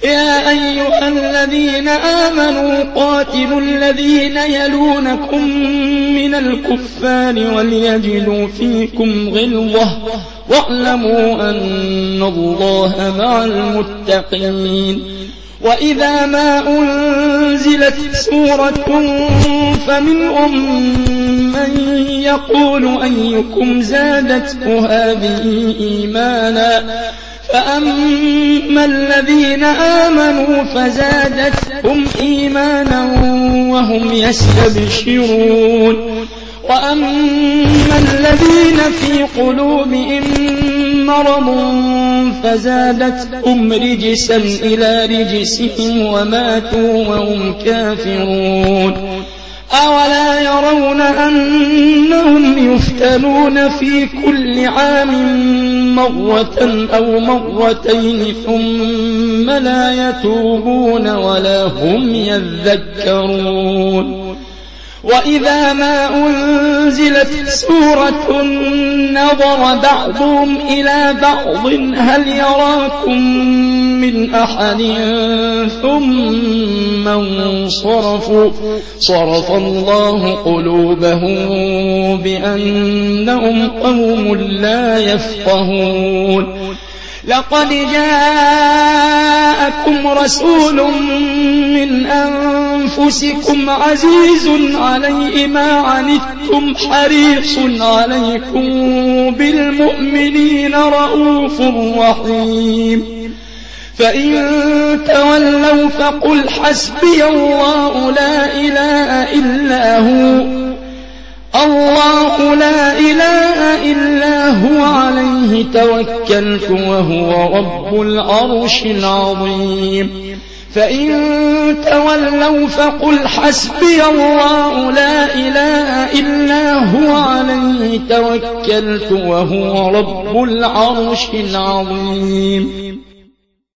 يا أيها الذين آمنوا قاتلوا الذين يلونكم من الكفار وليجدوا فيكم غلظة واعلموا أن الله مع المتقين. وإذا ما أنزلت سورة فمنهم من يقول أيكم زادته هذه إيمانا فأما الذين آمنوا فزادتهم إيمانا وهم يستبشرون وأما الذين في قلوبهم مرض فزادتهم رجسا إلى رجسهم وماتوا وهم كافرون. أولا يرون أنهم يفتنون في كل عام مرة أو مرتين ثم لا يتوبون ولا هم يذكرون. وإذا ما أنزلت سورة نظر بعضهم إلى بعض هل يراكم من أحد ثم انصرفوا صرف الله قلوبهم بأنهم قوم لا يفقهون. لقد جاءكم رسول من أنفسكم عزيز عليه ما عنتم حريص عليكم بالمؤمنين رؤوف رحيم. فإن تولوا فقل حسبي الله لا إله إلا هو الله لا إله إلا هو عليه توكلت وهو رب العرش العظيم. فإن تولوا فقل حسبي الله لا إله إلا هو عليه توكلت وهو رب العرش العظيم.